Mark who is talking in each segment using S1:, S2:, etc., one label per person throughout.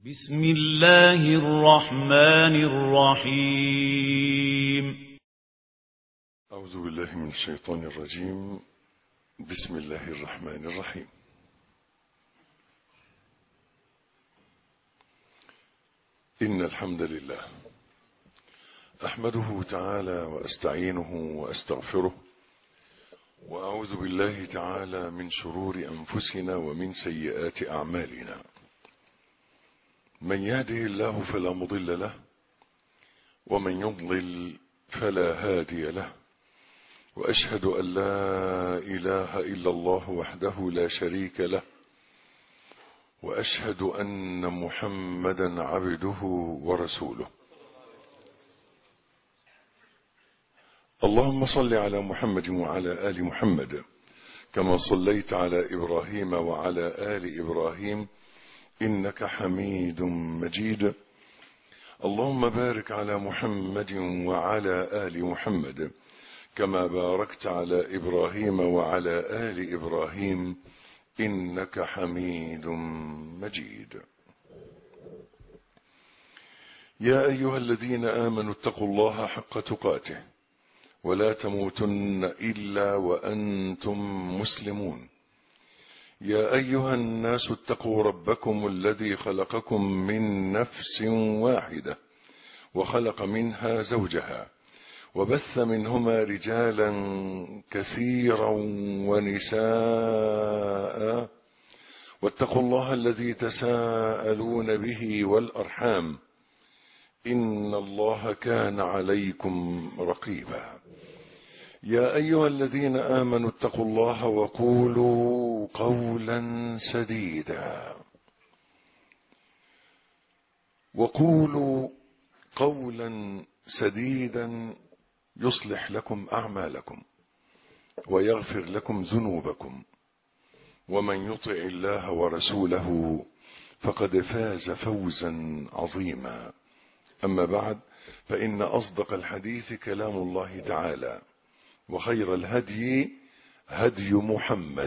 S1: بسم الله الرحمن الرحيم.
S2: أعوذ بالله من الشيطان الرجيم. بسم الله الرحمن الرحيم. إن الحمد لله أحمده تعالى وأستعينه وأستغفره، وأعوذ بالله تعالى من شرور أنفسنا ومن سيئات أعمالنا. من يهده الله فلا مضل له، ومن يضلل فلا هادي له، وأشهد أن لا إله إلا الله وحده لا شريك له، وأشهد أن محمدا عبده ورسوله. اللهم صل على محمد وعلى آل محمد كما صليت على إبراهيم وعلى آل إبراهيم إنك حميد مجيد. اللهم بارك على محمد وعلى آل محمد كما باركت على إبراهيم وعلى آل إبراهيم إنك حميد مجيد. يا أيها الذين آمنوا اتقوا الله حق تقاته ولا تموتن إلا وأنتم مسلمون. يا أيها الناس اتقوا ربكم الذي خلقكم من نفس واحدة وخلق منها زوجها وبث منهما رجالا كثيرا ونساء، واتقوا الله الذي تساءلون به والأرحام إن الله كان عليكم رقيبا. يا أيها الذين آمنوا اتقوا الله وقولوا قولا سديدا يصلح لكم أعمالكم ويغفر لكم ذنوبكم، ومن يطع الله ورسوله فقد فاز فوزا عظيما. أما بعد، فإن أصدق الحديث كلام الله تعالى، وخير الهدي هدي محمد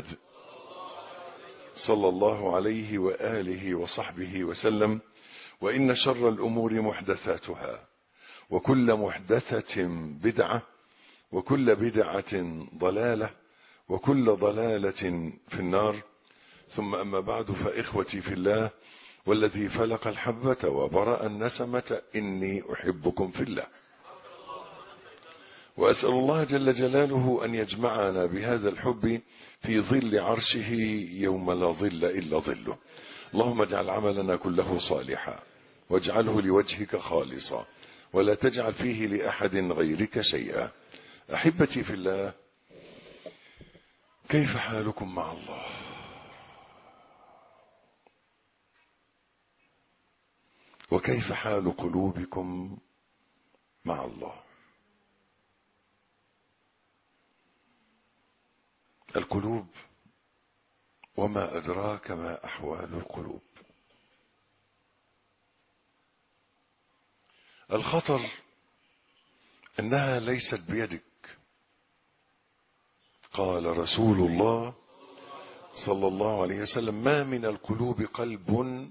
S2: صلى الله عليه وآله وصحبه وسلم. وإن شر الأمور محدثاتها، وكل محدثة بدعة، وكل بدعة ضلالة، وكل ضلالة في النار. ثم أما بعد، فإخوتي في الله والذي فلق الحبة وبرأ النسمة، إني أحبكم في الله، وأسأل الله جل جلاله أن يجمعنا بهذا الحب في ظل عرشه يوم لا ظل إلا ظله. اللهم اجعل عملنا كله صالحا، واجعله لوجهك خالصا، ولا تجعل فيه لأحد غيرك شيئا. أحبتي في الله، كيف حالكم مع الله؟ وكيف حال قلوبكم مع الله؟ القلوب، وما أدراك ما أحوال القلوب. الخطر إنها ليست بيدك. قال رسول الله صلى الله عليه وسلم: ما من القلوب قلب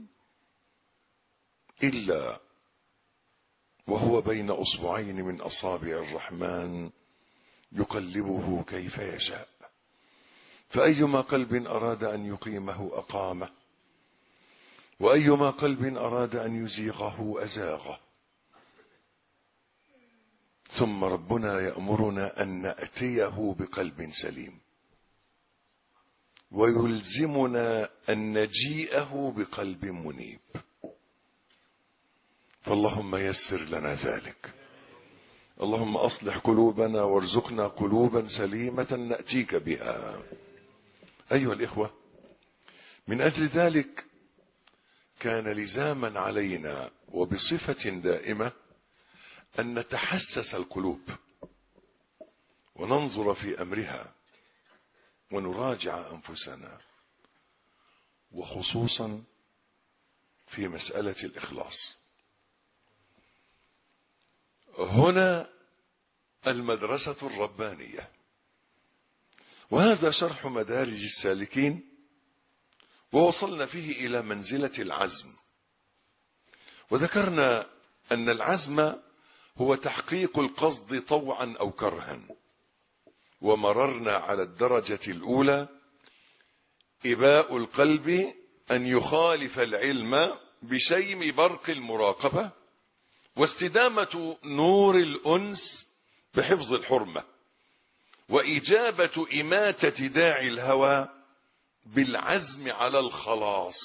S2: إلا وهو بين أصبعين من أصابع الرحمن يقلبه كيف يشاء، فأيما قلب أراد أن يقيمه أقامه، وأيما قلب أراد أن يزيغه أزاغه. ثم ربنا يأمرنا أن نأتيه بقلب سليم، ويلزمنا أن نجيئه بقلب منيب. فاللهم يسر لنا ذلك. اللهم أصلح قلوبنا وارزقنا قلوبا سليمة نأتيك بها. أيها الإخوة، من أجل ذلك كان لزاما علينا وبصفة دائمة أن نتحسس القلوب وننظر في أمرها ونراجع أنفسنا، وخصوصا في مسألة الإخلاص. هنا المدرسة الربانية، وهذا شرح مدارج السالكين، ووصلنا فيه إلى منزلة العزم. وذكرنا أن العزم هو تحقيق القصد طوعا أو كرها. ومررنا على الدرجة الأولى إباء القلب أن يخالف العلم بشيم برق المراقبة، واستدامة نور الأنس بحفظ الحرمة، وإجابة إماتة داعي الهوى بالعزم على الخلاص.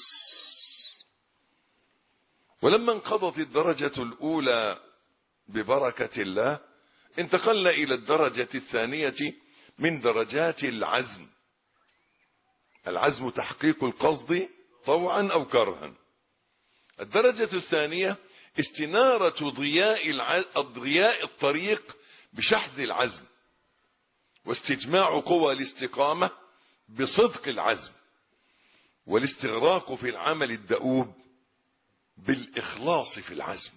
S2: ولما انقضت الدرجة الأولى ببركة الله انتقلنا إلى الدرجة الثانية من درجات العزم. العزم تحقيق القصد طوعا أو كرها. الدرجة الثانية استنارة ضياء الطريق بشحذ العزم، واستجماع قوى الاستقامة بصدق العزم، والاستغراق في العمل الدؤوب بالإخلاص في العزم.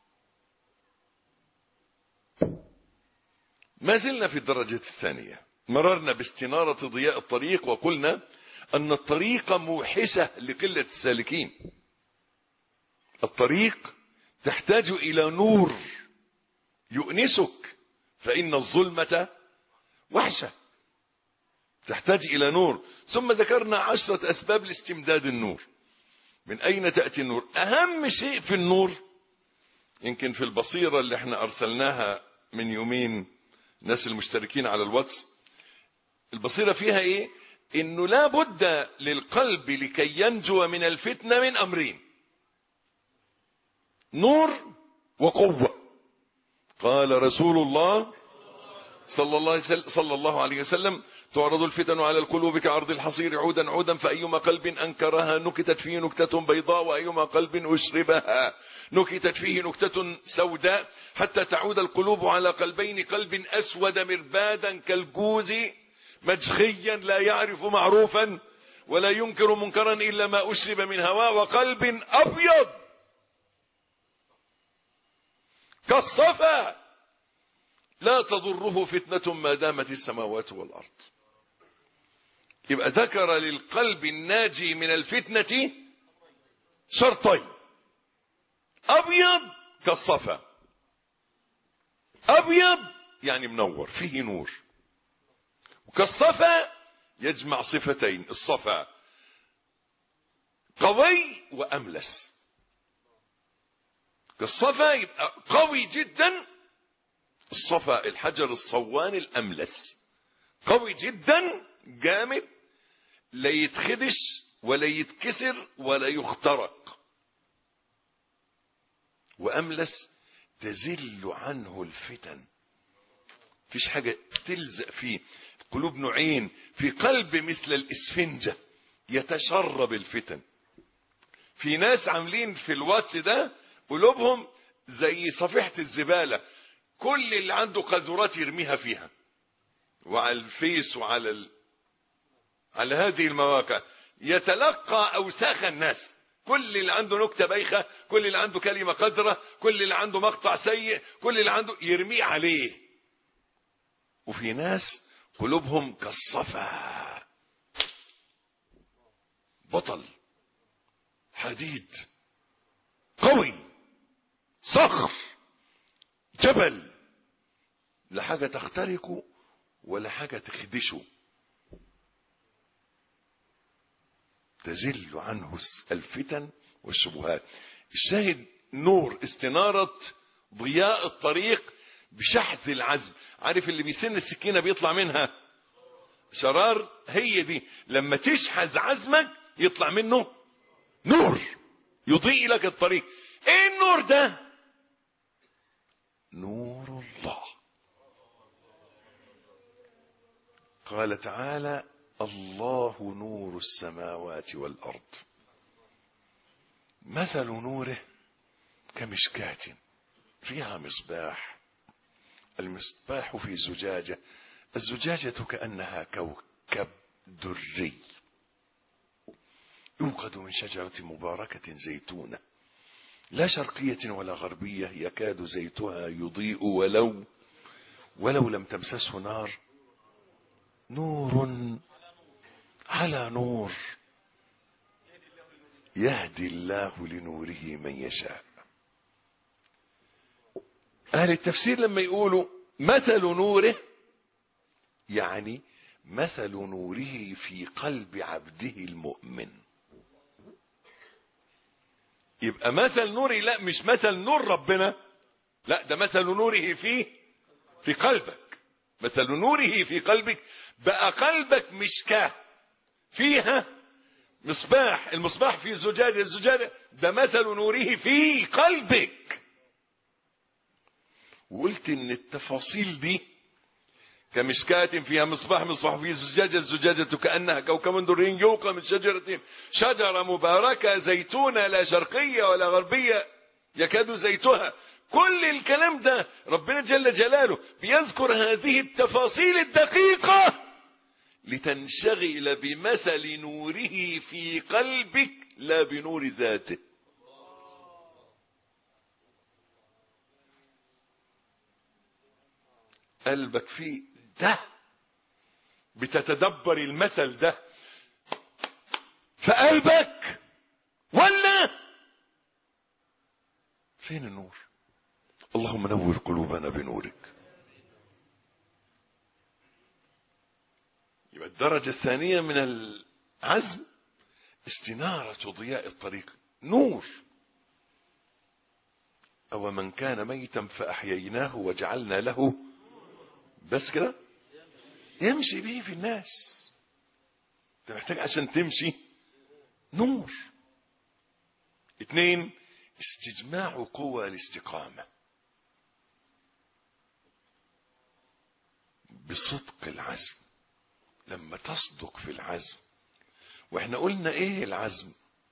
S2: ما زلنا في الدرجة الثانية. مررنا باستنارة ضياء الطريق، وقلنا أن الطريق موحشة لقلة السالكين. الطريق تحتاج إلى نور يؤنسك، فإن الظلمة وحشة، تحتاج إلى نور. ثم ذكرنا 10 أسباب لاستمداد النور. من أين تأتي النور؟ أهم شيء في النور، يمكن في البصيرة اللي احنا أرسلناها من يومين الناس المشتركين على الواتس، البصيرة فيها ايه؟ انه لا بد للقلب لكي ينجو من الفتنة من امرين: نور وقوة. قال رسول الله صلى الله عليه وسلم: تعرض الفتن على القلوب كعرض الحصير عودا عودا، فأيما قلب أنكرها نكتت فيه نكتة بيضاء، وأيما قلب أشربها نكتت فيه نكتة سوداء، حتى تعود القلوب على قلبين: قلب أسود مربادا كالجوز مجخيا لا يعرف معروفا ولا ينكر منكرا إلا ما أشرب من هواه، وقلب أبيض كالصفا لا تضره فتنة ما دامت السماوات والأرض. يبقى ذكر للقلب الناجي من الفتنة شرطين: أبيض كالصفا. أبيض يعني منور فيه نور، وكالصفا يجمع صفتين: الصفا قوي وأملس. كالصفا يبقى قوي جدا، الصفا الحجر الصوان الأملس قوي جدا جامد، لا يتخدش ولا يتكسر ولا يخترق. وأملس تزل عنه الفتن، فيش حاجة تلزق فيه. قلوب نوعين: في قلب مثل الإسفنجة يتشرب الفتن. في ناس عاملين في الواتس ده قلوبهم زي صفيحة الزبالة، كل اللي عنده قاذورات يرميها فيها، وعلى الفيس وعلى على هذه المواقع يتلقى أوساخ الناس. كل اللي عنده نكتة بايخة، كل اللي عنده كلمة قذرة، كل اللي عنده مقطع سيء، كل اللي عنده يرميه عليه. وفي ناس قلوبهم كالصفا، بطل حديد قوي صخر جبل، لا حاجة تخترقه ولا حاجة تخدشه، تزل عنه الفتن والشبهات. الشاهد نور، استنارة ضياء الطريق بشحذ العزم. عارف اللي بيسن السكينة بيطلع منها شرار؟ هي دي لما تشحذ عزمك يطلع منه نور يضيء لك الطريق. ايه النور ده؟ نور الله. قال تعالى: الله نور السماوات والأرض، مثل نوره كمشكاة فيها مصباح، المصباح في زجاجة، الزجاجة كأنها كوكب دري يوقد من شجرة مباركة زيتونة لا شرقية ولا غربية يكاد زيتها يضيء ولو لم تمسسه نار، نور على نور يهدي الله لنوره من يشاء. أهل التفسير لما يقولوا مثل نوره، يعني مثل نوره في قلب عبده المؤمن. يبقى مثل نوره لا مش مثل نور ربنا، لا ده مثل نوره في قلبك. مثل نوره في قلبك، بقى قلبك مشكاة فيها مصباح، المصباح في زجاجة، الزجاجة ده مثل نوره في قلبك. وقلت ان التفاصيل دي كمشكاة فيها مصباح، مصباح فيه زجاجة، الزجاجة كأنها كوكب دري يوقد من شجرة مباركة زيتونة لا شرقية ولا غربية يكاد زيتها. كل الكلام ده ربنا جل جلاله بيذكر هذه التفاصيل الدقيقة لتنشغل بمثل نوره في قلبك لا بنور ذاته. قلبك فيه ده، بتتدبر المثل ده في قلبك ولا فين النور؟ اللهم نور قلوبنا بنورك. يبقى الدرجة الثانية من العزم استنارة ضياء الطريق، نور. أو من كان ميتا فأحييناه وجعلنا له، بس كده يمشي به في الناس. انت محتاج عشان تمشي نور. 2 استجماع قوى الاستقامة بصدق العزم. لما تصدق في العزم، واحنا قلنا ايه العزم؟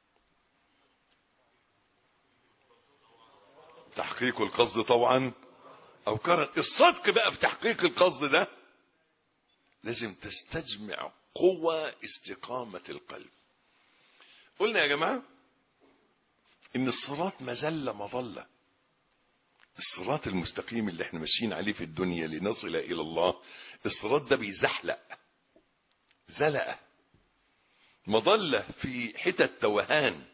S2: تحقيق القصد طبعا او كرر. الصدق بقى في تحقيق القصد ده لازم تستجمع قوة استقامة القلب. قلنا يا جماعة ان الصراط مزلة مظلة. الصراط المستقيم اللي احنا ماشيين عليه في الدنيا لنصل الى الله، الصراط ده بيزحلق زلقة مظلة في حتة توهان.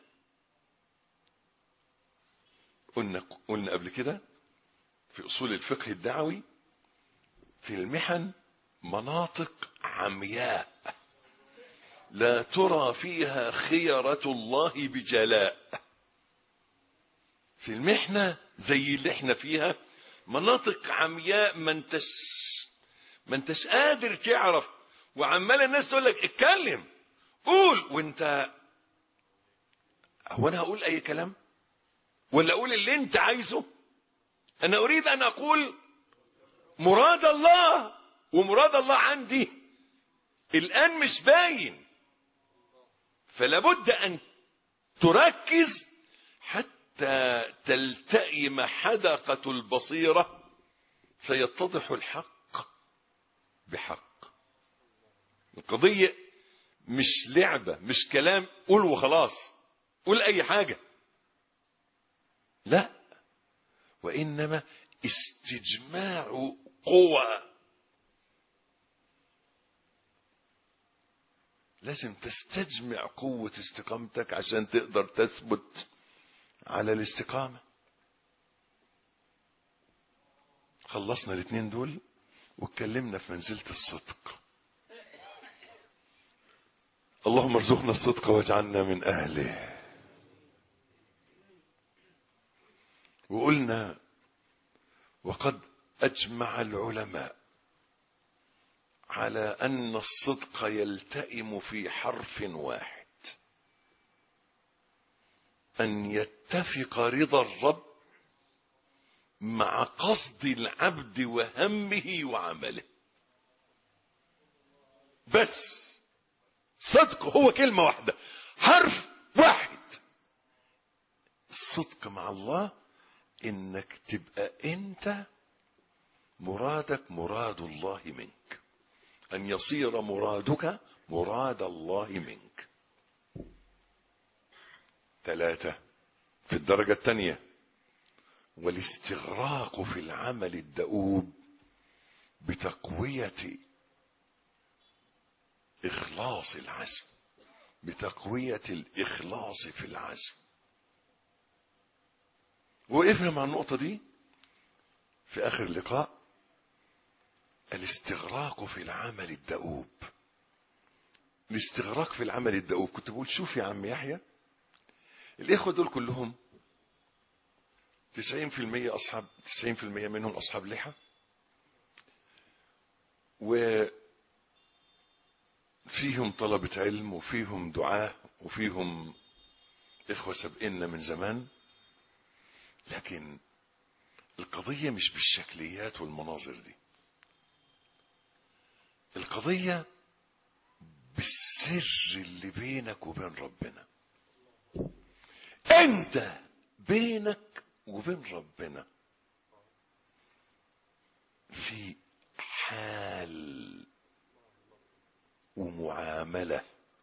S2: قلنا قبل كده في اصول الفقه الدعوي في المحن مناطق عمياء لا ترى فيها خيرة الله بجلاء. في المحنة زي اللي احنا فيها مناطق عمياء ما انتش قادر تعرف، وعمال الناس تقول لك اتكلم قول، وانت هو انا هقول اي كلام ولا اقول اللي انت عايزه؟ انا اريد ان اقول مراد الله، ومراد الله عندي الان مش باين. فلا بد ان تركز حتى تلتئم حدقة البصيرة فيتضح الحق بحق. القضية مش لعبة، مش كلام قول وخلاص، قول اي حاجة، لا، وانما استجماع قوة. لازم تستجمع قوة استقامتك عشان تقدر تثبت على الاستقامة. خلصنا الاثنين دول واتكلمنا في منزلة الصدق. اللهم ارزقنا الصدق واجعلنا من اهله. وقلنا وقد اجمع العلماء على ان الصدق يلتئم في حرف واحد: ان يتفق رضا الرب مع قصد العبد وهمه وعمله. بس صدق هو كلمة واحدة، حرف واحد. الصدق مع الله انك تبقى انت مرادك مراد الله منك، ان يصير مرادك مراد الله منك. 3 في الدرجة الثانية: والاستغراق في العمل الدؤوب بتقوية إخلاص العزم، بتقوية الإخلاص في العزم. وقفنا مع النقطة دي في آخر اللقاء: الاستغراق في العمل الدؤوب. الاستغراق في العمل الدؤوب. كنت بقول شوف يا عم يحيى، الإخوة دول كلهم 90% منهم أصحاب لحى، وفيهم طلبة علم، وفيهم دعاة، وفيهم إخوة سبقنا من زمان. لكن القضية مش بالشكليات والمناظر دي، القضية بالسر اللي بينك وبين ربنا. انت بينك وبين ربنا في حال ومعاملة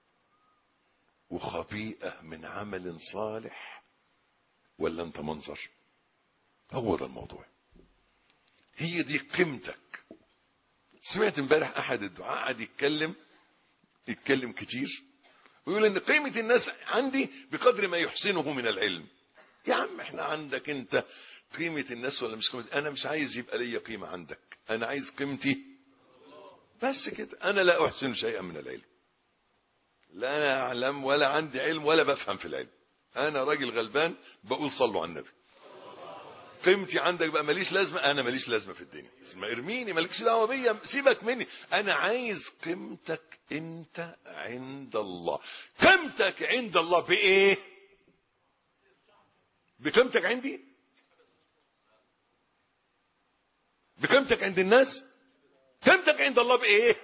S2: وخبيئة من عمل صالح، ولا انت منظر؟ هو ده الموضوع، هي دي قيمتك. سمعت امبارح احد الدعاء قاعد يتكلم كتير ويقول ان قيمة الناس عندي بقدر ما يحسنه من العلم. يا عم احنا عندك انت قيمة الناس ولا مش قيمة؟ انا مش عايز يبقى لي قيمة عندك، انا عايز قيمتي بس كده. انا لا احسن شيئا من العلم، لا انا اعلم ولا عندي علم ولا بفهم في العلم، انا راجل غلبان بقول صلوا على النبي. قيمتي عندك بقى ماليش لازمه، انا ماليش لازمه في الدنيا، اسمع ارميني، مالكش دعوه بيا، سيبك مني. انا عايز قيمتك انت عند الله. قيمتك عند الله بايه؟ بقيمتك عندي؟ بقيمتك عند الناس؟ قيمتك عند الله بايه؟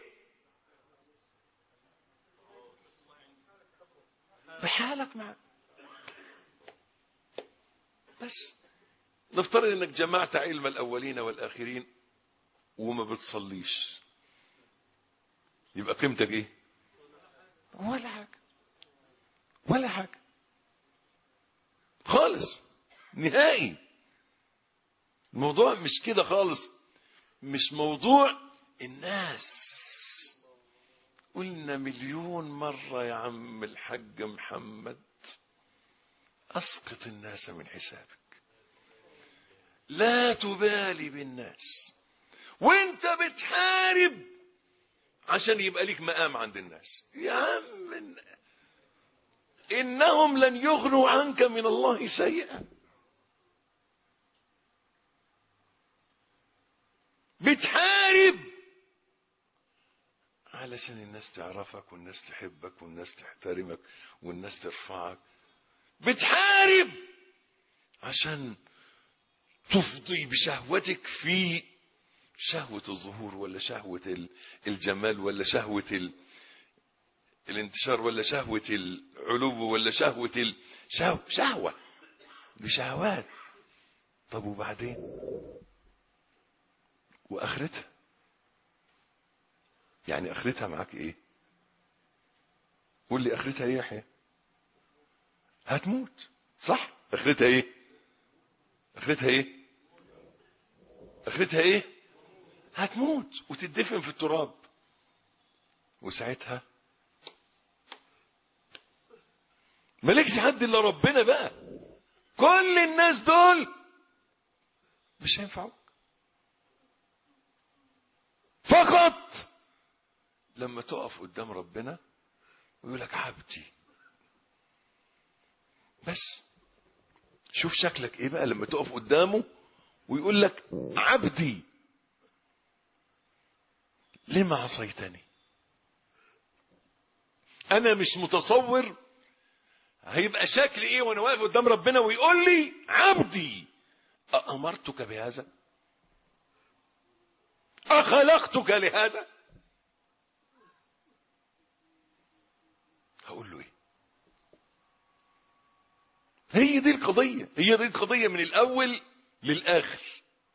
S2: بحالك معه. بس نفترض انك جمعت علم الاولين والاخرين وما بتصليش، يبقى قيمتك ايه؟ ولا حاجه، ولا حاجه خالص، نهائي. الموضوع مش كده خالص، مش موضوع الناس. قلنا مليون مرة يا عم الحاج محمد، اسقط الناس من حسابك، لا تبالي بالناس، وانت بتحارب عشان يبقى ليك مقام عند الناس. يا عم انهم لن يغنوا عنك من الله شيئا. بتحارب علشان الناس تعرفك والناس تحبك والناس تحترمك والناس ترفعك. بتحارب عشان تفضي بشهوتك في شهوة الظهور، ولا شهوة الجمال، ولا شهوة الانتشار، ولا شهوة العلو، ولا شهوة شهوة بشهوات. طب وبعدين؟ واخرتها يعني اخرتها معاك ايه؟ قول لي اخرتها ايه يا يحيى؟ هتموت، صح؟ اخرتها ايه؟ اخرتها ايه؟ اخرتها ايه؟ هتموت وتدفن في التراب. وساعتها مالكش حد الا ربنا بقى. كل الناس دول مش هينفعوك، فقط لما تقف قدام ربنا ويقول لك عبدي. بس شوف شكلك ايه بقى لما تقف قدامه ويقول لك عبدي لما عصيتني. انا مش متصور هيبقى شكل ايه وانا واقف قدام ربنا ويقول لي عبدي أأمرتك بهذا؟ أخلقتك لهذا؟ هقول له ايه؟ هي دي القضية، هي دي القضية من الاول للاخر.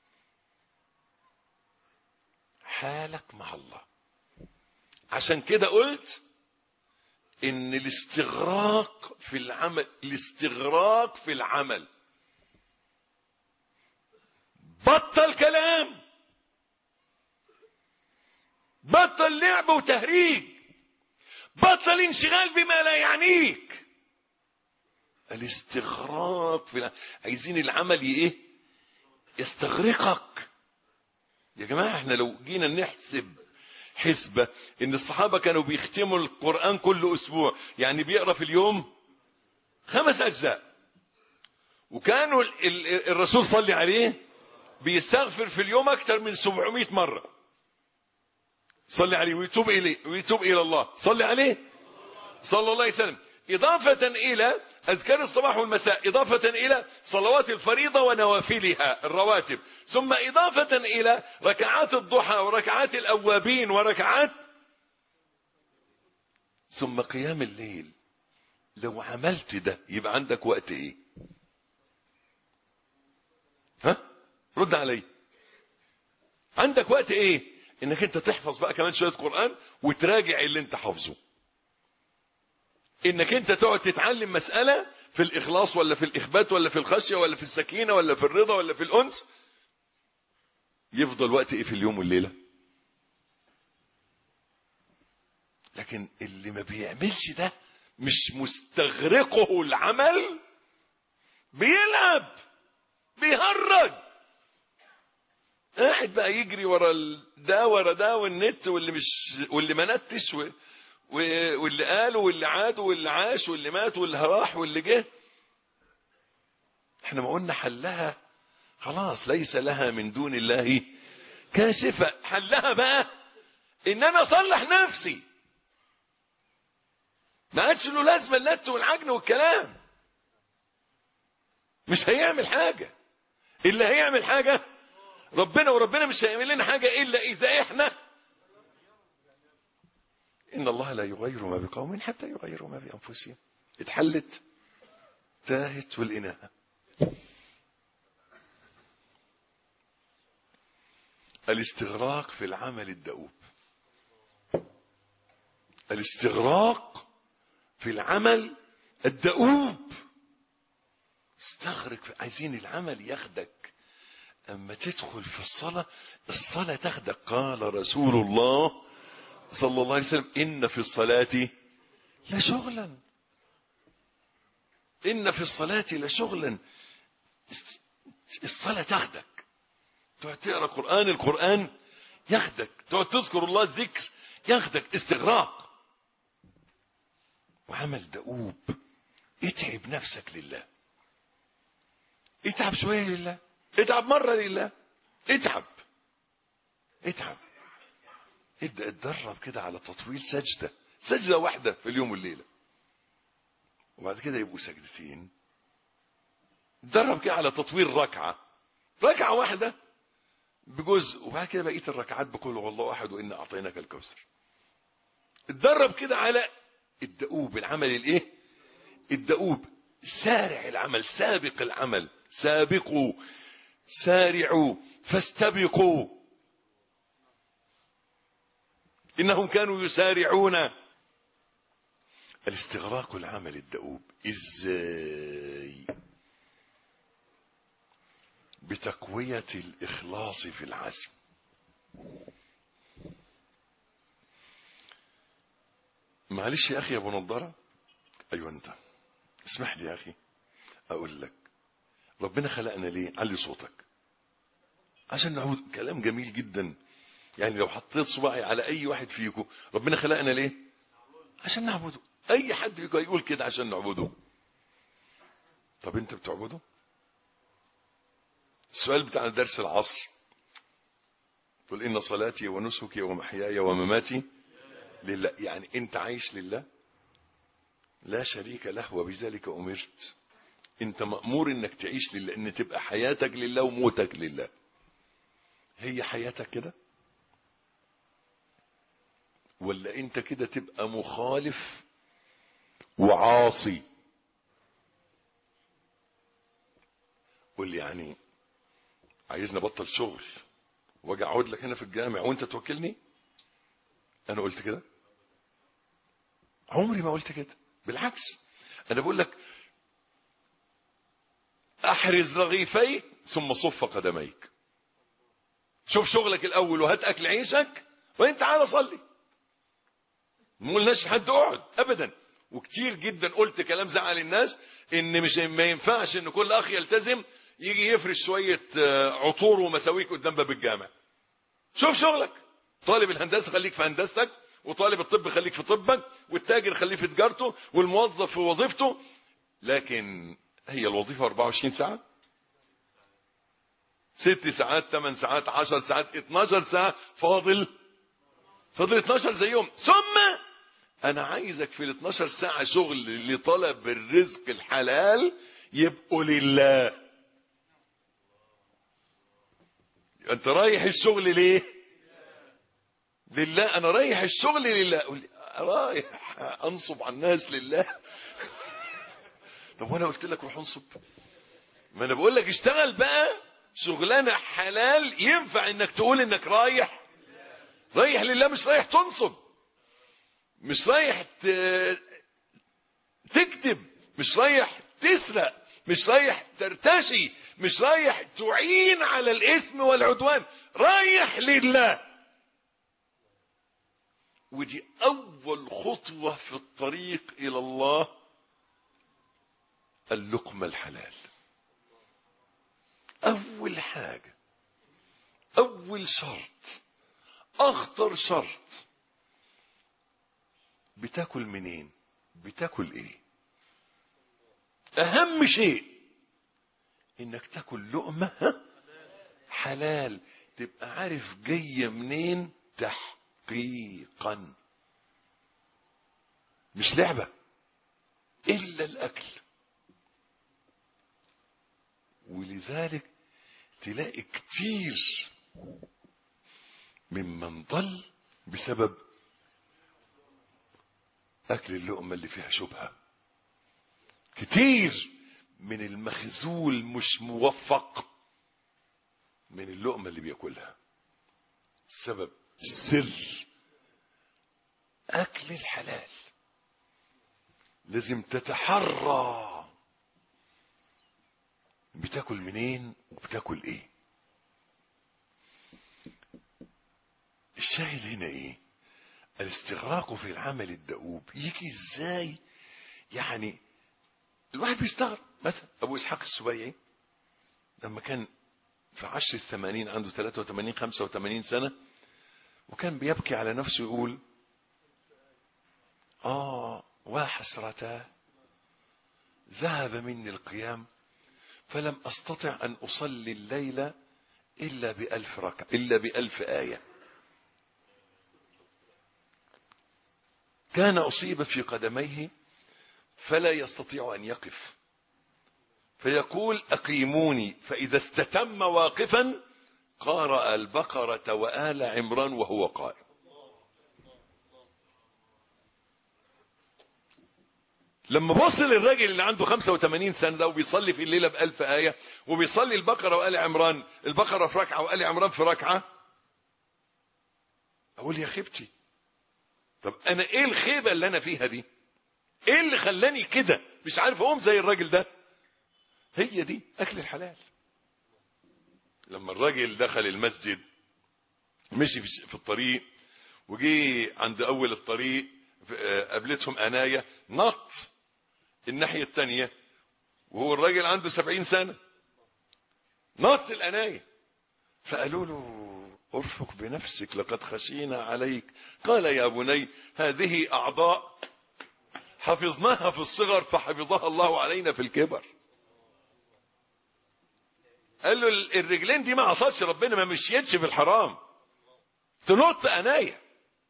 S2: حالك مع الله. عشان كده قلت ان الاستغراق في العمل، بطل كلام، بطل لعب وتهريج، بطل انشغال بما لا يعنيك. الاستغراق عايزين العمل ايه؟ يستغرقك. يا جماعة احنا لو جينا نحسب حسبة ان الصحابة كانوا بيختموا القرآن كل اسبوع، يعني بيقرأ في اليوم 5 أجزاء، وكانوا الرسول صلى عليه بيستغفر في اليوم اكثر من 700 مرة. صلي عليه ويتوب الى الله. صلي عليه صلى الله عليه وسلم. إضافة إلى أذكار الصباح والمساء، إضافة إلى صلوات الفريضة ونوافلها الرواتب، ثم إضافة إلى ركعات الضحى وركعات الأوابين وركعات، ثم قيام الليل. لو عملت ده يبقى عندك وقت إيه؟ ها؟ رد علي. عندك وقت إيه؟ إنك أنت تحفظ بقى كمان شوية قرآن وتراجع اللي أنت حافظه. انك انت تقعد تتعلم مسألة في الاخلاص ولا في الاخبات ولا في الخشية ولا في السكينة ولا في الرضا ولا في الانس. يفضل وقت ايه في اليوم والليلة؟ لكن اللي ما بيعملش ده مش مستغرقه العمل، بيلعب بيهرج، قاعد بقى يجري ورا ده ورا ده والنت واللي ما نتش واللي قالوا واللي عادوا واللي عاش واللي مات واللي راح واللي جه. احنا ما قلنا حلها خلاص، ليس لها من دون الله كاشفة. حلها بقى ان انا اصلح نفسي، ما عادش له لازمه النت والعجن والكلام. مش هيعمل حاجة. اللي هيعمل حاجة ربنا، وربنا مش هيعمل لنا حاجة الا اذا احنا، إن الله لا يغير ما بقوم حتى يغيروا ما بأنفسهم. اتحلت تاهت والإناء. الاستغراق في العمل الدؤوب. الاستغراق في العمل الدؤوب. استغرق. عايزين العمل ياخدك. أما تدخل في الصلاة تاخدك. قال رسول الله صلى الله عليه وسلم: إن في الصلاة لشغلا. إن في الصلاة لشغلا. الصلاة تاخدك. تقعد تقرأ القرآن ياخدك. تقعد تذكر الله الذكر ياخدك. استغراق وعمل دؤوب. اتعب نفسك لله. اتعب شوية لله. اتعب مرة لله. اتعب. ابدأ اتدرب كده على تطويل سجدة واحدة في اليوم والليلة، وبعد كده يبقوا سجدتين. اتدرب كده على تطويل ركعة واحدة بجزء، وبعد كده بقية الركعات بقول والله أحد وإنا أعطيناك الكوثر. اتدرب كده على الدؤوب. العمل الايه؟ الدؤوب. سارع العمل، سابق العمل. سابقوا سارعوا فاستبقوا إنهم كانوا يسارعون. الاستغراق العمل الدؤوب. إزاي؟ بتقوية الإخلاص في العزم. معلش يا أخي يا أبو نضارة. أيوة أنت. اسمح لي يا أخي أقول لك، ربنا خلقنا ليه؟ علي صوتك. عشان نعود. كلام جميل جدا. يعني لو حطيت صباعي على أي واحد فيكم، ربنا خلقنا ليه؟ عشان نعبده. أي حد فيكم يقول كده عشان نعبده. طب أنت بتعبده؟ السؤال بتاع درس العصر، قل إن صلاتي ونسكي ومحياي ومماتي لله. يعني أنت عايش لله لا شريك له وبذلك أمرت. أنت مأمور إنك تعيش لله، إن تبقى حياتك لله وموتك لله. هي حياتك كده؟ ولا أنت كده تبقى مخالف وعاصي؟ قل لي يعني عايزني ابطل شغل واجي اقعد لك هنا في الجامع وانت توكلني؟ انا قلت كده؟ عمري ما قلت كده. بالعكس، انا بقول لك احرز رغيفيك ثم صف قدميك. شوف شغلك الاول وهات اكل عيشك وانت تعالى صلي. ما قلناش لحد اقعد ابدا. وكتير جدا قلت كلام زعل الناس، ان مش ما ينفعش ان كل اخ يلتزم يجي يفرش شويه عطور ومساويك قدام باب الجامع. شوف شغلك. طالب الهندسة خليك في هندستك، وطالب الطب خليك في طبك، والتاجر خليه في تجارته، والموظف في وظيفته. لكن هي الوظيفة 24 ساعة، 6 ساعات 8 ساعات 10 ساعات 12 ساعة، فاضل 12 زيهم. ثم انا عايزك في ال 12 ساعة شغل لطلب الرزق الحلال يبقوا لله. انت رايح الشغل ليه؟ لله. انا رايح الشغل لله. رايح انصب على الناس لله. طب وانا قلت لك روح انصب؟ ما انا بقول لك اشتغل بقى شغلانه حلال ينفع انك تقول انك رايح لله، مش رايح تنصب، مش رايح تكذب، مش رايح تسرق، مش رايح ترتشي، مش رايح تعين على الاسم والعدوان، رايح لله. ودي اول خطوة في الطريق الى الله، اللقمة الحلال. اول حاجة، اول شرط، اخطر شرط، بتاكل منين؟ بتاكل ايه؟ اهم شيء انك تاكل لقمة حلال، تبقى عارف جاية منين تحقيقا، مش لعبة الا الاكل. ولذلك تلاقي كتير ممن ضل بسبب اكل اللقمة اللي فيها شبهة. كتير من المخزول مش موفق من اللقمة اللي بياكلها. السبب السر اكل الحلال. لازم تتحرى بتاكل منين وبتاكل ايه. الشاهد هنا ايه؟ الاستغراق في العمل الدؤوب. يجي ازاي؟ يعني الواحد بيستغرب. مثلا ابو اسحاق السبيعي لما كان في عشر الثمانين، عنده 83 85 سنة، وكان بيبكي على نفسه يقول وحسرة ذهب مني القيام فلم استطع ان اصلي الليلة الا ب1000 ركعة، الا ب1000 آية. كان اصيب في قدميه فلا يستطيع ان يقف، فيقول اقيموني، فاذا استتم واقفا قرأ البقرة وآل عمران وهو قائم. لما بص للراجل اللي عنده 85 سنة ده وبيصلي في الليلة ب1000 آية، وبيصلي البقرة وآل عمران، البقرة في ركعة وآل عمران في ركعة، اقول يا خيبتي. طب انا ايه الخيبة اللي انا فيها دي؟ ايه اللي خلاني كده مش عارف اقوم زي الراجل ده؟ هي دي اكل الحلال. لما الراجل دخل المسجد، مشي في الطريق، وجي عند اول الطريق قابلتهم اناية، نط الناحية التانية وهو الراجل عنده 70 سنة، نط الاناية، فقالوا له ارفق بنفسك لقد خشينا عليك. قال يا بني هذه اعضاء حفظناها في الصغر فحفظها الله علينا في الكبر. قال له الرجلين دي ما عصتش ربنا، ما مشيتش في الحرام، تنط اناية.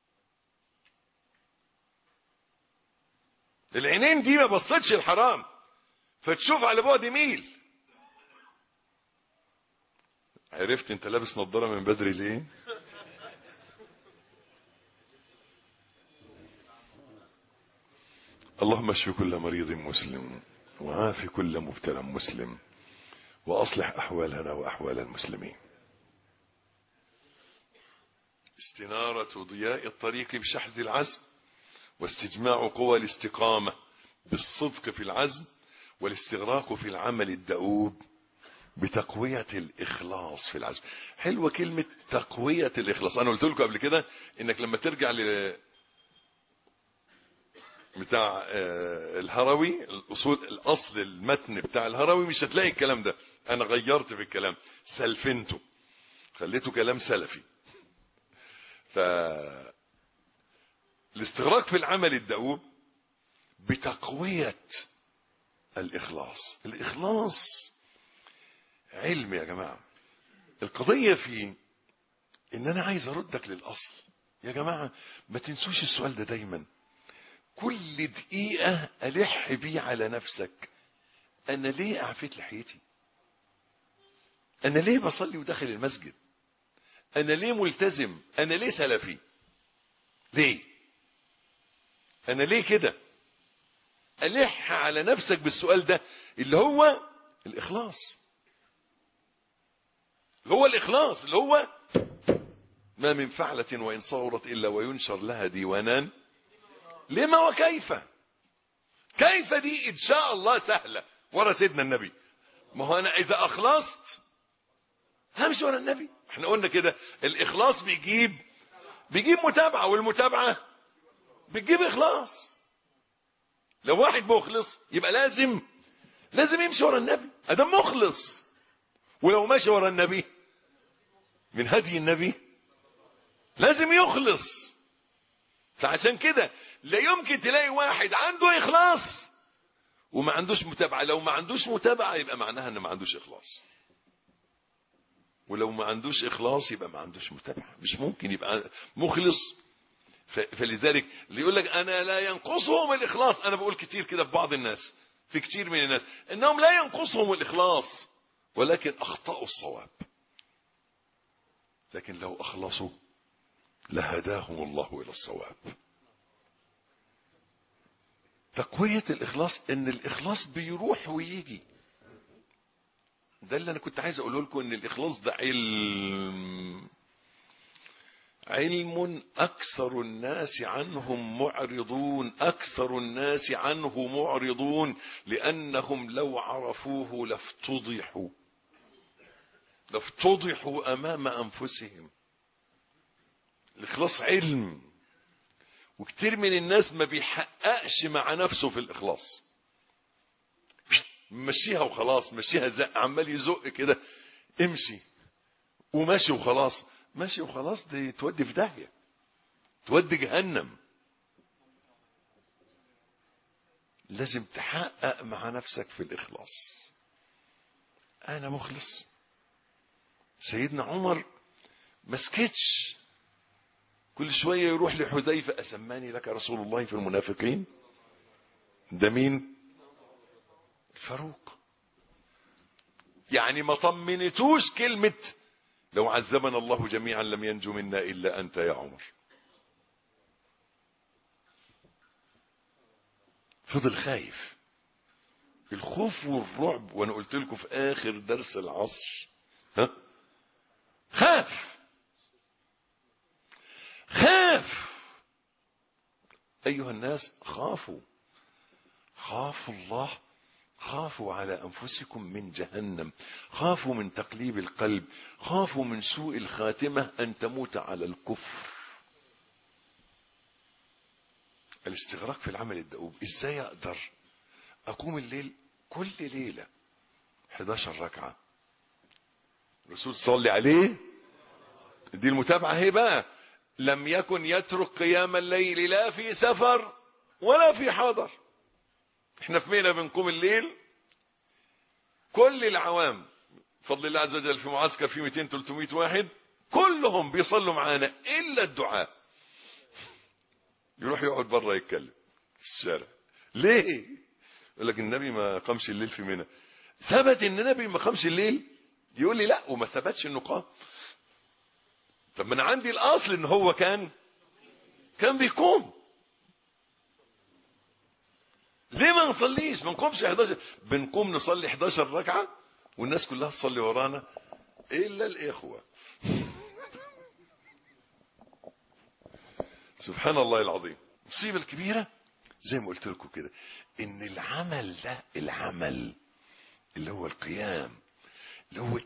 S2: العينين دي ما بصتش الحرام فتشوف على بعد ميل. عرفت انت لابس نظارة من بدري ليه؟ اللهم اشف كل مريض مسلم، وعاف كل مبتلى مسلم، واصلح احوالنا واحوال المسلمين. استنارة ضياء الطريق بشحذ العزم، واستجماع قوى الاستقامة بالصدق في العزم، والاستغراق في العمل الدؤوب بتقوية الإخلاص في العزم. حلوة كلمة تقوية الإخلاص. أنا قلت لكم قبل كده إنك لما ترجع بتاع الهروي، الأصل المتن بتاع الهروي، مش هتلاقي الكلام ده. أنا غيرت في الكلام، سلفنته، خليته كلام سلفي. الاستغراق في العمل الدؤوب بتقوية الإخلاص. الإخلاص علم يا جماعة. القضية في إن أنا عايز أردك للأصل يا جماعة. ما تنسوش السؤال ده دايما. كل دقيقة ألح بيه على نفسك، أنا ليه أعفيت لحيتي؟ أنا ليه بصلي وداخل المسجد؟ أنا ليه ملتزم؟ أنا ليه سلفي؟ ليه؟ أنا ليه كده؟ ألح على نفسك بالسؤال ده اللي هو الإخلاص. هو الإخلاص اللي هو ما من فعلة وإن صغرت إلا وينشر لها ديوانان لما وكيف. كيف دي إن شاء الله سهلة ورا سيدنا النبي. ما هو أنا إذا أخلصت همشي ورا النبي. احنا قلنا كده الإخلاص بيجيب متابعة، والمتابعة بتجيب إخلاص. لو واحد مخلص يبقى لازم يمشي ورا النبي أدم مخلص. ولو ماشي ورا النبي من هدي النبي لازم يخلص. فعشان كده لا يمكن تلاقي واحد عنده إخلاص وما عندوش متابعة. لو ما عندوش متابعة يبقى معناها انه ما عندوش إخلاص، ولو ما عندوش إخلاص يبقى ما عندوش متابعة. مش ممكن يبقى مخلص. فلذلك اللي يقول لك أنا لا ينقصهم الإخلاص، أنا بقول كتير كده في بعض الناس، في كتير من الناس إنهم لا ينقصهم الإخلاص ولكن أخطأوا الصواب. لكن لو أخلصوا لهداهم الله إلى الصواب. تقوية الإخلاص إن الإخلاص بيروح ويجي. ده اللي أنا كنت عايز أقوله لكم، إن الإخلاص ده علم أكثر الناس عنهم معرضون. أكثر الناس عنه معرضون لأنهم لو عرفوه لافتضحوا أمام أنفسهم. الإخلاص علم، وكتير من الناس ما بيحققش مع نفسه في الإخلاص. مشيها وخلاص، مشيها زق، عمال يزق كده، امشي وماشي وخلاص. ماشي وخلاص دي تودي في داهية، تودي جهنم. لازم تحقق مع نفسك في الإخلاص. أنا مخلص. سيدنا عمر ما سكتش، كل شوية يروح لحذيفة، أسماني لك رسول الله في المنافقين. ده مين؟ الفاروق. يعني ما طمنتوش كلمة لو عذبنا الله جميعا لم ينجو منا إلا أنت يا عمر. فضل خايف. الخوف والرعب، وانا قلت لكم في آخر درس العصر خاف أيها الناس. خافوا الله. خافوا على أنفسكم من جهنم. خافوا من تقليب القلب. خافوا من سوء الخاتمة، أن تموت على الكفر. الاستغراق في العمل الدؤوب. إزاي أقدر أقوم الليل كل ليلة 11 ركعة؟ الرسول صلى عليه. دي المتابعة هي بقى. لم يكن يترك قيام الليل لا في سفر ولا في حضر. احنا في مينا بنقوم الليل كل العوام بفضل الله عز وجل. في معسكر في 200-300 واحد كلهم بيصلوا معانا الا الدعاء. يروح يقعد بره يتكلم في الشارع. ليه؟ يقول لك النبي ما قامش الليل في مينا. ثبت ان النبي ما قامش الليل؟ يقول لي لا، وما ثبتش انه قام. طب ما انا عندي الاصل ان هو كان بيقوم. ليه ما نصليش؟ ما نقومش 11. بنقوم نصلي 11 ركعة والناس كلها تصلي ورانا الا الاخوة. سبحان الله العظيم. المصيبة الكبيرة زي ما قلت لكم كده، ان العمل ده، العمل اللي هو القيام، اللي هو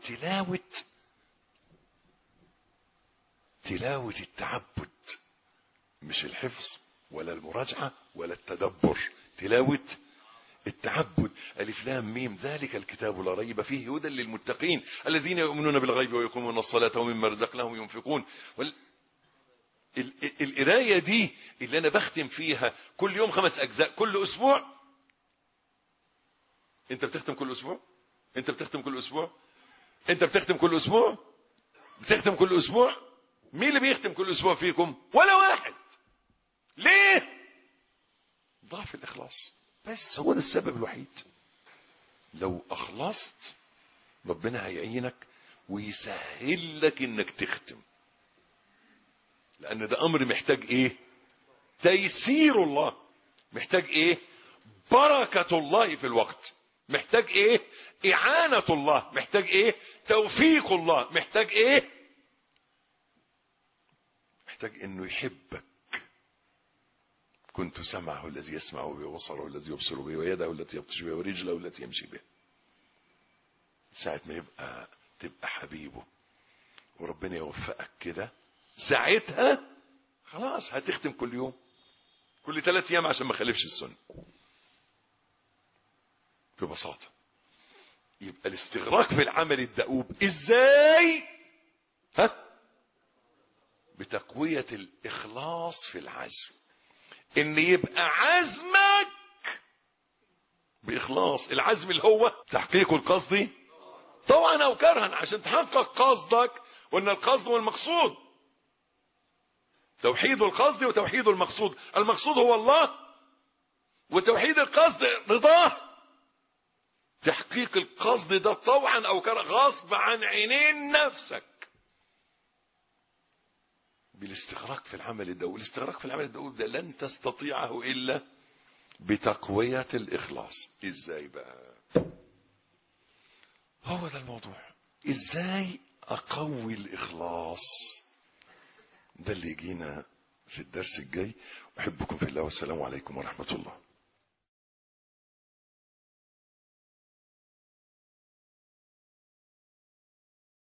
S2: تلاوة التعبد، مش الحفظ ولا المراجعة ولا التدبر. تلاوة التعبد. ألف لام ميم ذلك الكتاب لا ريب فيه هدى للمتقين الذين يؤمنون بالغيب ويقومون الصلاة ومما رزقناهم ينفقون. القراية دي اللي انا بختم فيها كل يوم 5 اجزاء كل اسبوع. انت بتختم كل اسبوع؟ انت بتختم كل اسبوع؟ انت بتختم كل اسبوع؟ بتختم كل اسبوع؟ مين اللي بيختم كل اسبوع فيكم؟ ولا واحد. ليه؟ ضعف الاخلاص. بس هو ده السبب الوحيد. لو اخلصت ربنا هيعينك ويسهل لك انك تختم، لان ده امر محتاج ايه؟ تيسير الله. محتاج ايه؟ بركة الله في الوقت. محتاج ايه؟ اعانة الله. محتاج ايه؟ توفيق الله. محتاج ايه؟ محتاج انه يحبك. كنت سمعه الذي يسمع به، وبصره الذي يبصر به، ويده التي يبطش بها، ورجله التي يمشي بها. ساعة ما تبقى حبيبه وربنا يوفقك كده، ساعتها خلاص هتختم كل يوم، كل 3 ايام، عشان ما خالفش السنة. ببساطة يبقى الاستغراق في العمل الدؤوب ازاي؟ بتقوية الاخلاص في العزم. ان يبقى عزمك باخلاص. العزم اللي هو تحقيق القصد طوعا او كرها، عشان تحقق قصدك، وان القصد هو المقصود. توحيد القصد وتوحيد المقصود. المقصود هو الله، وتوحيد القصد رضاه. تحقيق القصد ده طوعا او كرها، غصب عن عينين نفسك، بالاستغراق في العمل الدؤوب. الاستغراق في العمل الدؤوب ده لن تستطيعه الا بتقوية الاخلاص. ازاي بقى؟ هو ده الموضوع. ازاي اقوي الاخلاص؟ ده اللي يجينا في الدرس الجاي. احبكم في الله، والسلام عليكم ورحمة الله.